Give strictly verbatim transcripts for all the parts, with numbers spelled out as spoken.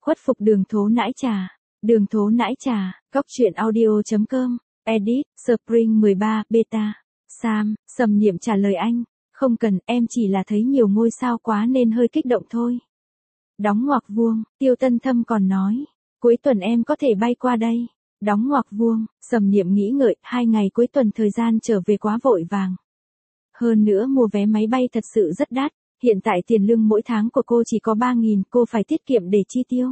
Khuất phục đường thố nãi trà. Đường thố nãi trà, góc truyện audio.com, edit, Spring mười ba, beta. Sam, Sầm Niệm trả lời anh, không cần, em chỉ là thấy nhiều ngôi sao quá nên hơi kích động thôi. Đóng ngoặc vuông, Tiêu Tân Thâm còn nói, cuối tuần em có thể bay qua đây. Đóng ngoặc vuông, Sầm Niệm nghĩ ngợi, hai ngày cuối tuần thời gian trở về quá vội vàng. Hơn nữa mua vé máy bay thật sự rất đắt, hiện tại tiền lương mỗi tháng của cô chỉ có ba nghìn, cô phải tiết kiệm để chi tiêu.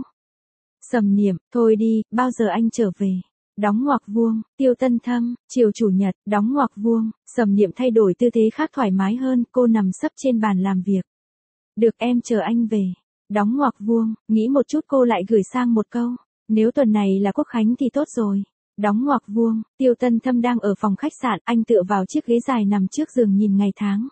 Sầm Niệm, thôi đi, bao giờ anh trở về? Đóng ngoặc vuông, Tiêu Tân Thâm, chiều chủ nhật, đóng ngoặc vuông, Sầm Niệm thay đổi tư thế khác thoải mái hơn, cô nằm sấp trên bàn làm việc. Được, em chờ anh về. Đóng ngoặc vuông, nghĩ một chút cô lại gửi sang một câu, nếu tuần này là Quốc khánh thì tốt rồi. Đóng ngoặc vuông, Tiêu Tân Thâm đang ở phòng khách sạn, anh tựa vào chiếc ghế dài nằm trước giường nhìn ngày tháng.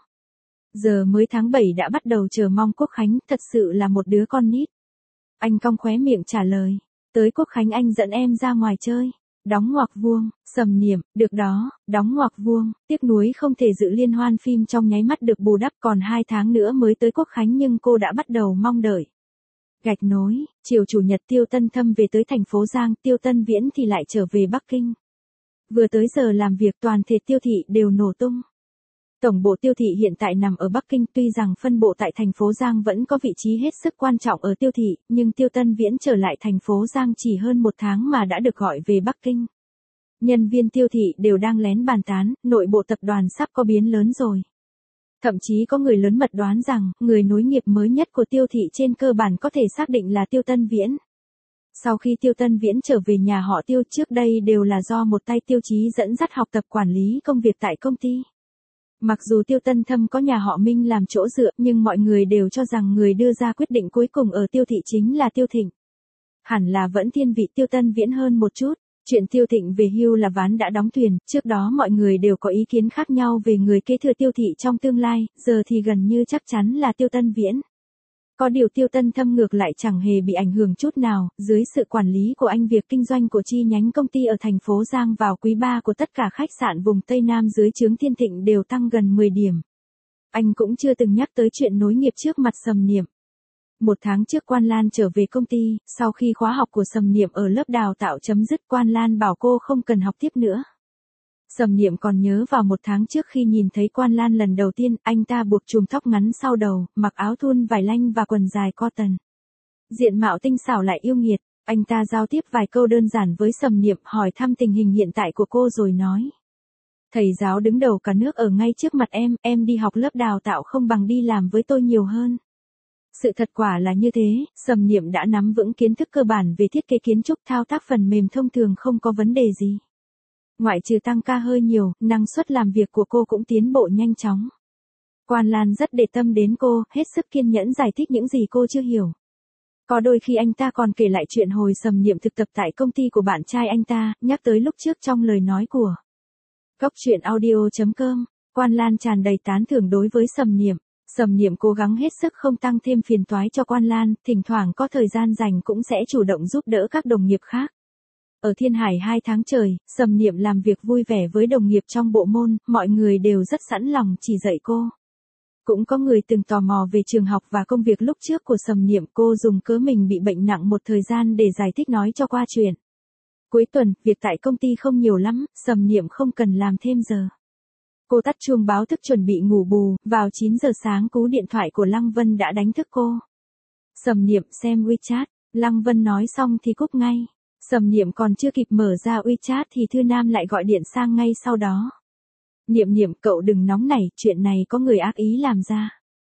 Giờ mới tháng bảy đã bắt đầu chờ mong Quốc khánh, thật sự là một đứa con nít. Anh cong khóe miệng trả lời, tới Quốc khánh anh dẫn em ra ngoài chơi. Đóng ngoặc vuông, Sầm Niệm, được đó. Đóng ngoặc vuông, tiếc nuối không thể dự liên hoan phim trong nháy mắt được bù đắp, còn hai tháng nữa mới tới Quốc khánh nhưng cô đã bắt đầu mong đợi. Gạch nối, chiều chủ nhật Tiêu Tân Thâm về tới thành phố Giang, Tiêu Tân Viễn thì lại trở về Bắc Kinh. Vừa tới giờ làm việc toàn thể Tiêu thị đều nổ tung. Tổng bộ Tiêu thị hiện tại nằm ở Bắc Kinh, tuy rằng phân bộ tại thành phố Giang vẫn có vị trí hết sức quan trọng ở Tiêu thị, nhưng Tiêu Tân Viễn trở lại thành phố Giang chỉ hơn một tháng mà đã được gọi về Bắc Kinh. Nhân viên Tiêu thị đều đang lén bàn tán, nội bộ tập đoàn sắp có biến lớn rồi. Thậm chí có người lớn mật đoán rằng, người nối nghiệp mới nhất của Tiêu thị trên cơ bản có thể xác định là Tiêu Tân Viễn. Sau khi Tiêu Tân Viễn trở về nhà họ Tiêu, trước đây đều là do một tay Tiêu Chí dẫn dắt học tập quản lý công việc tại công ty. Mặc dù Tiêu Tân Thâm có nhà họ Minh làm chỗ dựa, nhưng mọi người đều cho rằng người đưa ra quyết định cuối cùng ở Tiêu thị chính là Tiêu Thịnh. Hẳn là vẫn thiên vị Tiêu Tân Viễn hơn một chút. Chuyện Tiêu Thịnh về hưu là ván đã đóng thuyền, trước đó mọi người đều có ý kiến khác nhau về người kế thừa Tiêu thị trong tương lai, giờ thì gần như chắc chắn là Tiêu Tân Viễn. Có điều Tiêu Tân Thâm ngược lại chẳng hề bị ảnh hưởng chút nào, dưới sự quản lý của anh việc kinh doanh của chi nhánh công ty ở thành phố Giang vào quý ba của tất cả khách sạn vùng Tây Nam dưới trướng Thiên Thịnh đều tăng gần mười điểm. Anh cũng chưa từng nhắc tới chuyện nối nghiệp trước mặt Sầm Niệm. Một tháng trước Quan Lan trở về công ty, sau khi khóa học của Sầm Niệm ở lớp đào tạo chấm dứt, Quan Lan bảo cô không cần học tiếp nữa. Sầm Niệm còn nhớ vào một tháng trước khi nhìn thấy Quan Lan lần đầu tiên, anh ta buộc chùm tóc ngắn sau đầu, mặc áo thun vải lanh và quần dài cotton. Diện mạo tinh xảo lại yêu nghiệt, anh ta giao tiếp vài câu đơn giản với Sầm Niệm, hỏi thăm tình hình hiện tại của cô rồi nói. Thầy giáo đứng đầu cả nước ở ngay trước mặt em, em đi học lớp đào tạo không bằng đi làm với tôi nhiều hơn. Sự thật quả là như thế, Sầm Niệm đã nắm vững kiến thức cơ bản về thiết kế kiến trúc, thao tác phần mềm thông thường không có vấn đề gì. Ngoại trừ tăng ca hơi nhiều, năng suất làm việc của cô cũng tiến bộ nhanh chóng. Quan Lan rất để tâm đến cô, hết sức kiên nhẫn giải thích những gì cô chưa hiểu. Có đôi khi anh ta còn kể lại chuyện hồi Sầm Niệm thực tập tại công ty của bạn trai anh ta, nhắc tới lúc trước trong lời nói của góc truyện audio.com. Quan Lan tràn đầy tán thưởng đối với Sầm Niệm. Sầm Niệm cố gắng hết sức không tăng thêm phiền toái cho Quan Lan, thỉnh thoảng có thời gian rảnh cũng sẽ chủ động giúp đỡ các đồng nghiệp khác. Ở Thiên Hải hai tháng trời, Sầm Niệm làm việc vui vẻ với đồng nghiệp trong bộ môn, mọi người đều rất sẵn lòng chỉ dạy cô. Cũng có người từng tò mò về trường học và công việc lúc trước của Sầm Niệm, cô dùng cớ mình bị bệnh nặng một thời gian để giải thích nói cho qua chuyện. Cuối tuần, việc tại công ty không nhiều lắm, Sầm Niệm không cần làm thêm giờ. Cô tắt chuông báo thức chuẩn bị ngủ bù, vào chín giờ sáng cú điện thoại của Lăng Vân đã đánh thức cô. Sầm Niệm xem WeChat, Lăng Vân nói xong thì cúp ngay. Sầm Niệm còn chưa kịp mở ra WeChat thì Thư Nam lại gọi điện sang ngay sau đó. Niệm Niệm, cậu đừng nóng nảy, chuyện này có người ác ý làm ra.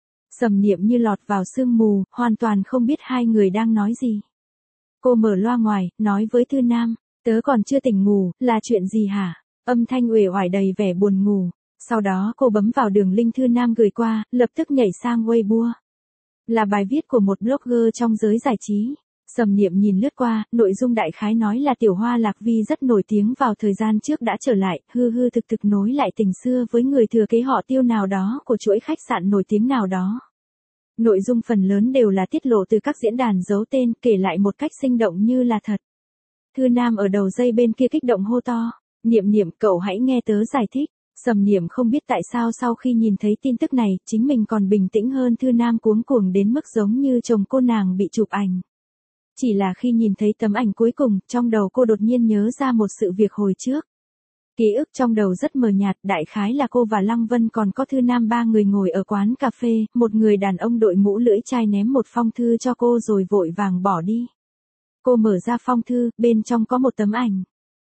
Sầm Niệm như lọt vào sương mù, hoàn toàn không biết hai người đang nói gì. Cô mở loa ngoài, nói với Thư Nam, tớ còn chưa tỉnh ngủ, là chuyện gì hả? Âm thanh uể oải đầy vẻ buồn ngủ. Sau đó cô bấm vào đường link Thư Nam gửi qua, lập tức nhảy sang Weibo. Là bài viết của một blogger trong giới giải trí. Sầm Niệm nhìn lướt qua, nội dung đại khái nói là Tiểu Hoa Lạc Vi rất nổi tiếng vào thời gian trước đã trở lại, hư hư thực thực nối lại tình xưa với người thừa kế họ Tiêu nào đó của chuỗi khách sạn nổi tiếng nào đó. Nội dung phần lớn đều là tiết lộ từ các diễn đàn giấu tên, kể lại một cách sinh động như là thật. Thư Nam ở đầu dây bên kia kích động hô to, Niệm Niệm, cậu hãy nghe tớ giải thích. Sầm Niệm không biết tại sao sau khi nhìn thấy tin tức này, chính mình còn bình tĩnh hơn Thư Nam, cuống cuồng đến mức giống như chồng cô nàng bị chụp ảnh. Chỉ là khi nhìn thấy tấm ảnh cuối cùng, trong đầu cô đột nhiên nhớ ra một sự việc hồi trước. Ký ức trong đầu rất mờ nhạt, đại khái là cô và Lăng Vân còn có Thư Nam ba người ngồi ở quán cà phê, một người đàn ông đội mũ lưỡi chai ném một phong thư cho cô rồi vội vàng bỏ đi. Cô mở ra phong thư, bên trong có một tấm ảnh.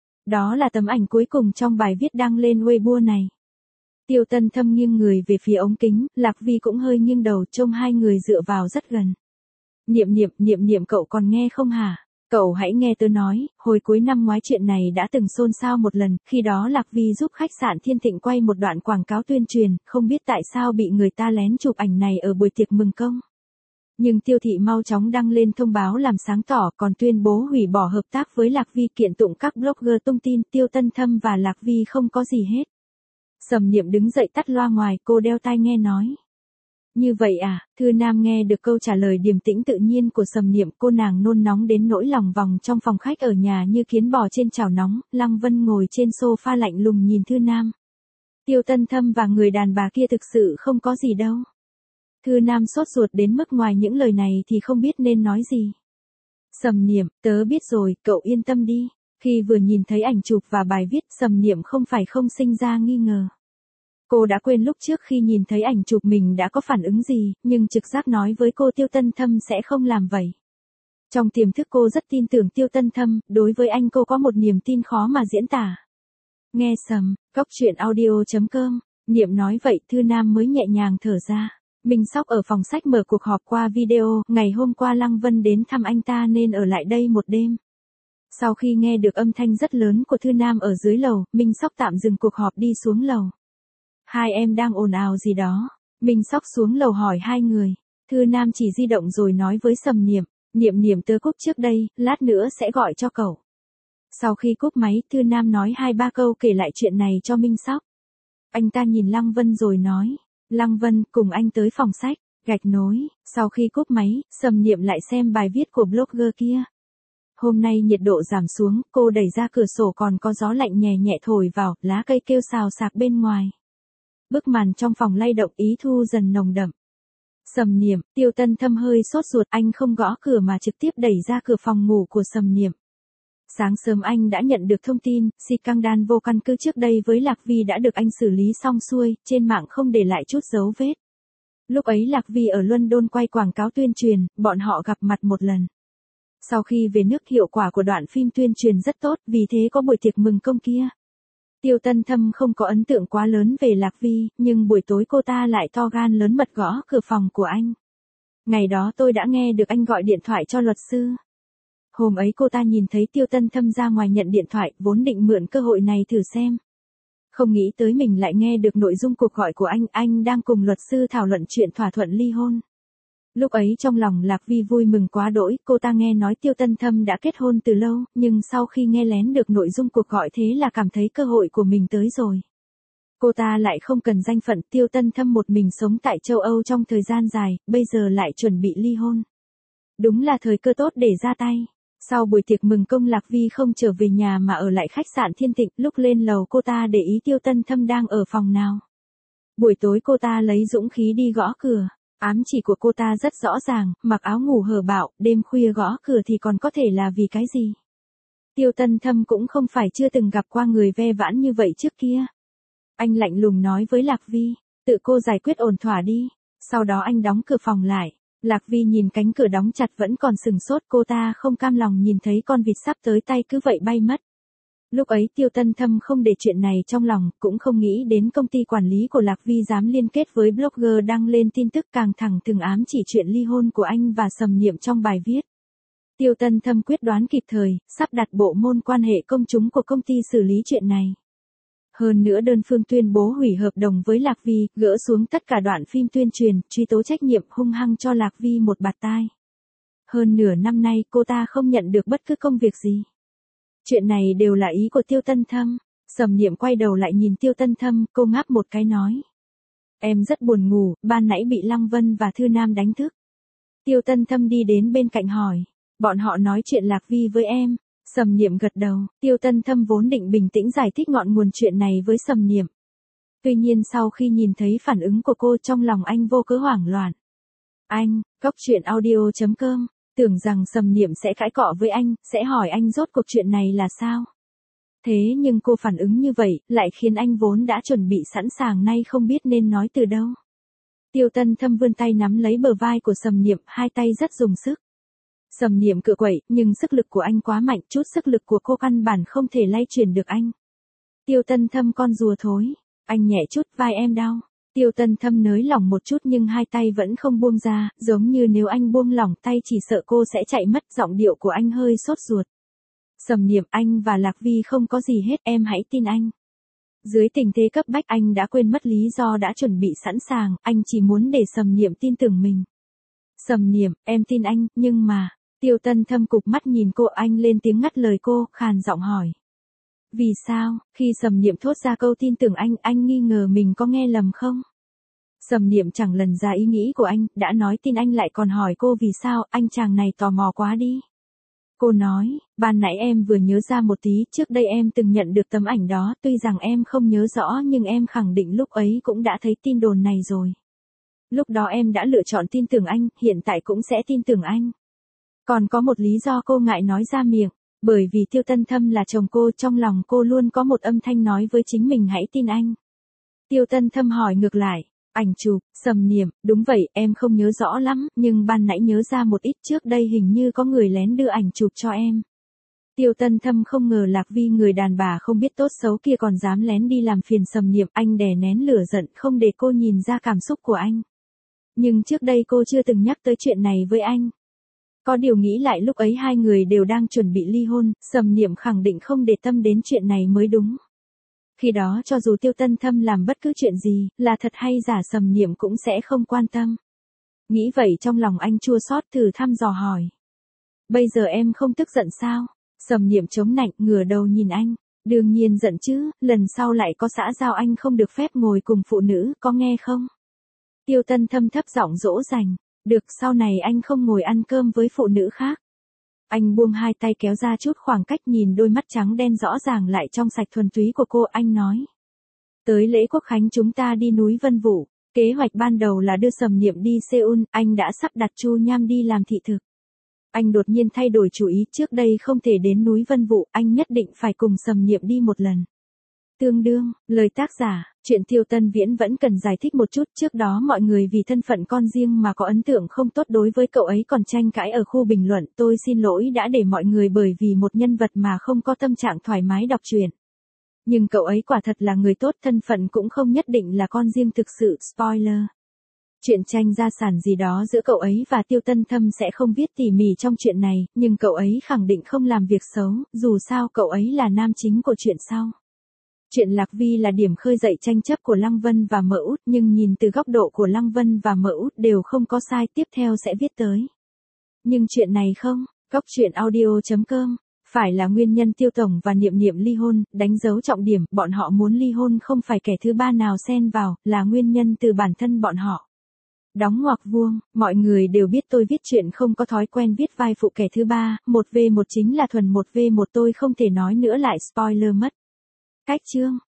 Đó là tấm ảnh cuối cùng trong bài viết đăng lên Weibo này. Tiêu Tân Thâm nghiêng người về phía ống kính, Lạc Vi cũng hơi nghiêng đầu, trông hai người dựa vào rất gần. Niệm niệm, niệm niệm cậu còn nghe không hả? Cậu hãy nghe tớ nói, hồi cuối năm ngoái chuyện này đã từng xôn xao một lần, khi đó Lạc Vi giúp khách sạn Thiên Thịnh quay một đoạn quảng cáo tuyên truyền, không biết tại sao bị người ta lén chụp ảnh này ở buổi tiệc mừng công. Nhưng Tiêu Thị mau chóng đăng lên thông báo làm sáng tỏ, còn tuyên bố hủy bỏ hợp tác với Lạc Vi, kiện tụng các blogger tung tin Tiêu Tân Thâm và Lạc Vi không có gì hết. Sầm Niệm đứng dậy tắt loa ngoài, cô đeo tai nghe nói. Như vậy à? Thư Nam nghe được câu trả lời điềm tĩnh tự nhiên của Sầm Niệm, cô nàng nôn nóng đến nỗi lòng vòng trong phòng khách ở nhà như kiến bò trên chảo nóng. Lăng Vân ngồi trên sofa lạnh lùng nhìn Thư Nam. Tiêu Tân Thâm và người đàn bà kia thực sự không có gì đâu. Thư Nam sốt ruột đến mức ngoài những lời này thì không biết nên nói gì. Sầm Niệm, tớ biết rồi, cậu yên tâm đi. Khi vừa nhìn thấy ảnh chụp và bài viết, Sầm Niệm không phải không sinh ra nghi ngờ. Cô đã quên lúc trước khi nhìn thấy ảnh chụp mình đã có phản ứng gì, nhưng trực giác nói với cô Tiêu Tân Thâm sẽ không làm vậy. Trong tiềm thức cô rất tin tưởng Tiêu Tân Thâm, đối với anh cô có một niềm tin khó mà diễn tả. Nghe Sầm, cóc truyện audio chấm com, Niệm nói vậy Thư Nam mới nhẹ nhàng thở ra. Minh Sóc ở phòng sách mở cuộc họp qua video, ngày hôm qua Lăng Vân đến thăm anh ta nên ở lại đây một đêm. Sau khi nghe được âm thanh rất lớn của Thư Nam ở dưới lầu, Minh Sóc tạm dừng cuộc họp đi xuống lầu. Hai em đang ồn ào gì đó? Minh Sóc xuống lầu hỏi hai người. Thư Nam chỉ di động rồi nói với Sầm Niệm, Niệm Niệm tớ cúp trước đây, lát nữa sẽ gọi cho cậu. Sau khi cúp máy, Thư Nam nói hai ba câu kể lại chuyện này cho Minh Sóc. Anh ta nhìn Lăng Vân rồi nói, Lăng Vân, cùng anh tới phòng sách, gạch nối. Sau khi cúp máy, Sầm Niệm lại xem bài viết của blogger kia. Hôm nay nhiệt độ giảm xuống, cô đẩy ra cửa sổ còn có gió lạnh nhẹ nhẹ thổi vào, lá cây kêu xào xạc bên ngoài. Bức màn trong phòng lay động, ý thu dần nồng đậm. Sầm Niệm, Tiêu Tân Thâm hơi sốt ruột, anh không gõ cửa mà trực tiếp đẩy ra cửa phòng ngủ của Sầm Niệm. Sáng sớm anh đã nhận được thông tin, scandal vô căn cứ trước đây với Lạc Vi đã được anh xử lý xong xuôi, trên mạng không để lại chút dấu vết. Lúc ấy Lạc Vi ở London quay quảng cáo tuyên truyền, bọn họ gặp mặt một lần. Sau khi về nước hiệu quả của đoạn phim tuyên truyền rất tốt, vì thế có buổi tiệc mừng công kia. Tiêu Tân Thâm không có ấn tượng quá lớn về Lạc Vi, nhưng buổi tối cô ta lại to gan lớn mật gõ cửa phòng của anh. Ngày đó tôi đã nghe được anh gọi điện thoại cho luật sư. Hôm ấy cô ta nhìn thấy Tiêu Tân Thâm ra ngoài nhận điện thoại, vốn định mượn cơ hội này thử xem. Không nghĩ tới mình lại nghe được nội dung cuộc gọi của anh, anh đang cùng luật sư thảo luận chuyện thỏa thuận ly hôn. Lúc ấy trong lòng Lạc Vi vui mừng quá đỗi, cô ta nghe nói Tiêu Tân Thâm đã kết hôn từ lâu, nhưng sau khi nghe lén được nội dung cuộc gọi thế là cảm thấy cơ hội của mình tới rồi. Cô ta lại không cần danh phận, Tiêu Tân Thâm một mình sống tại châu Âu trong thời gian dài, bây giờ lại chuẩn bị ly hôn. Đúng là thời cơ tốt để ra tay. Sau buổi tiệc mừng công Lạc Vi không trở về nhà mà ở lại khách sạn Thiên Thịnh, lúc lên lầu cô ta để ý Tiêu Tân Thâm đang ở phòng nào. Buổi tối cô ta lấy dũng khí đi gõ cửa. Ám chỉ của cô ta rất rõ ràng, mặc áo ngủ hở bạo, đêm khuya gõ cửa thì còn có thể là vì cái gì? Tiêu Tân Thâm cũng không phải chưa từng gặp qua người ve vãn như vậy trước kia. Anh lạnh lùng nói với Lạc Vi, tự cô giải quyết ổn thỏa đi. Sau đó anh đóng cửa phòng lại. Lạc Vi nhìn cánh cửa đóng chặt vẫn còn sừng sốt, cô ta không cam lòng nhìn thấy con vịt sắp tới tay cứ vậy bay mất. Lúc ấy Tiêu Tân Thâm không để chuyện này trong lòng, cũng không nghĩ đến công ty quản lý của Lạc Vi dám liên kết với blogger đăng lên tin tức càng thẳng thừng ám chỉ chuyện ly hôn của anh và Sầm Niệm trong bài viết. Tiêu Tân Thâm quyết đoán kịp thời, sắp đặt bộ môn quan hệ công chúng của công ty xử lý chuyện này. Hơn nữa đơn phương tuyên bố hủy hợp đồng với Lạc Vi, gỡ xuống tất cả đoạn phim tuyên truyền, truy tố trách nhiệm hung hăng cho Lạc Vi một bạt tai. Hơn nửa năm nay cô ta không nhận được bất cứ công việc gì. Chuyện này đều là ý của Tiêu Tân Thâm. Sầm Niệm quay đầu lại nhìn Tiêu Tân Thâm, cô ngáp một cái nói. Em rất buồn ngủ, ban nãy bị Lăng Vân và Thư Nam đánh thức. Tiêu Tân Thâm đi đến bên cạnh hỏi. Bọn họ nói chuyện Lạc Vi với em. Sầm Niệm gật đầu, Tiêu Tân Thâm vốn định bình tĩnh giải thích ngọn nguồn chuyện này với Sầm Niệm. Tuy nhiên sau khi nhìn thấy phản ứng của cô trong lòng anh vô cớ hoảng loạn. Anh, cóc truyện audio chấm com tưởng rằng Sầm Niệm sẽ cãi cọ với anh, sẽ hỏi anh rốt cuộc chuyện này là sao. Thế nhưng cô phản ứng như vậy, lại khiến anh vốn đã chuẩn bị sẵn sàng nay không biết nên nói từ đâu. Tiêu Tân Thâm vươn tay nắm lấy bờ vai của Sầm Niệm, hai tay rất dùng sức. Sầm Niệm cựa quậy, nhưng sức lực của anh quá mạnh, chút sức lực của cô căn bản không thể lay chuyển được anh. Tiêu Tân Thâm con rùa thối, anh nhẹ chút, vai em đau. Tiêu Tân Thâm nới lỏng một chút nhưng hai tay vẫn không buông ra, giống như nếu anh buông lỏng tay chỉ sợ cô sẽ chạy mất, giọng điệu của anh hơi sốt ruột. Sầm Niệm, anh và Lạc Vi không có gì hết, em hãy tin anh. Dưới tình thế cấp bách anh đã quên mất lý do đã chuẩn bị sẵn sàng, anh chỉ muốn để Sầm Niệm tin tưởng mình. Sầm Niệm, em tin anh, nhưng mà, Tiêu Tân Thâm cụp mắt nhìn cô, anh lên tiếng ngắt lời cô, khàn giọng hỏi. Vì sao, khi Sầm Niệm thốt ra câu tin tưởng anh, anh nghi ngờ mình có nghe lầm không? Sầm Niệm chẳng lần ra ý nghĩ của anh, đã nói tin anh lại còn hỏi cô vì sao, anh chàng này tò mò quá đi. Cô nói, ban nãy em vừa nhớ ra một tí, trước đây em từng nhận được tấm ảnh đó, tuy rằng em không nhớ rõ nhưng em khẳng định lúc ấy cũng đã thấy tin đồn này rồi. Lúc đó em đã lựa chọn tin tưởng anh, hiện tại cũng sẽ tin tưởng anh. Còn có một lý do cô ngại nói ra miệng, bởi vì Tiêu Tân Thâm là chồng cô, trong lòng cô luôn có một âm thanh nói với chính mình hãy tin anh. Tiêu Tân Thâm hỏi ngược lại, ảnh chụp, Sầm Niệm, đúng vậy, em không nhớ rõ lắm, nhưng ban nãy nhớ ra một ít, trước đây hình như có người lén đưa ảnh chụp cho em. Tiêu Tân Thâm không ngờ Lạc Vi người đàn bà không biết tốt xấu kia còn dám lén đi làm phiền Sầm Niệm, anh đè nén lửa giận không để cô nhìn ra cảm xúc của anh. Nhưng trước đây cô chưa từng nhắc tới chuyện này với anh. Có điều nghĩ lại lúc ấy hai người đều đang chuẩn bị ly hôn, Sầm Niệm khẳng định không để tâm đến chuyện này mới đúng. Khi đó cho dù Tiêu Tân Thâm làm bất cứ chuyện gì, là thật hay giả Sầm Niệm cũng sẽ không quan tâm. Nghĩ vậy trong lòng anh chua xót thử thăm dò hỏi. Bây giờ em không tức giận sao? Sầm Niệm chống nạnh ngửa đầu nhìn anh. Đương nhiên giận chứ, lần sau lại có xã giao anh không được phép ngồi cùng phụ nữ, có nghe không? Tiêu Tân Thâm thấp giọng dỗ dành. Được, sau này anh không ngồi ăn cơm với phụ nữ khác. Anh buông hai tay kéo ra chút khoảng cách nhìn đôi mắt trắng đen rõ ràng lại trong sạch thuần túy của cô, anh nói. Tới lễ Quốc Khánh chúng ta đi núi Vân Vũ, kế hoạch ban đầu là đưa Sầm Niệm đi Seoul, anh đã sắp đặt Chu Nham đi làm thị thực. Anh đột nhiên thay đổi chủ ý, trước đây không thể đến núi Vân Vũ, anh nhất định phải cùng Sầm Niệm đi một lần. Tương đương, lời tác giả, chuyện Tiêu Tân Viễn vẫn cần giải thích một chút, trước đó mọi người vì thân phận con riêng mà có ấn tượng không tốt đối với cậu ấy còn tranh cãi ở khu bình luận, tôi xin lỗi đã để mọi người bởi vì một nhân vật mà không có tâm trạng thoải mái đọc truyện. Nhưng cậu ấy quả thật là người tốt, thân phận cũng không nhất định là con riêng thực sự, spoiler. Chuyện tranh gia sản gì đó giữa cậu ấy và Tiêu Tân Thâm sẽ không viết tỉ mỉ trong chuyện này, nhưng cậu ấy khẳng định không làm việc xấu, dù sao cậu ấy là nam chính của chuyện sau. Chuyện Lạc Vi là điểm khơi dậy tranh chấp của Lăng Vân và Mợ Út, nhưng nhìn từ góc độ của Lăng Vân và Mợ Út đều không có sai, tiếp theo sẽ viết tới. Nhưng chuyện này không, góc chuyện audio chấm com, phải là nguyên nhân Tiêu Tổng và Niệm Niệm ly hôn, đánh dấu trọng điểm, bọn họ muốn ly hôn không phải kẻ thứ ba nào xen vào, là nguyên nhân từ bản thân bọn họ. Đóng ngoặc vuông, mọi người đều biết tôi viết chuyện không có thói quen viết vai phụ kẻ thứ ba, một v một chính là thuần một v một, tôi không thể nói nữa lại spoiler mất. Cách chương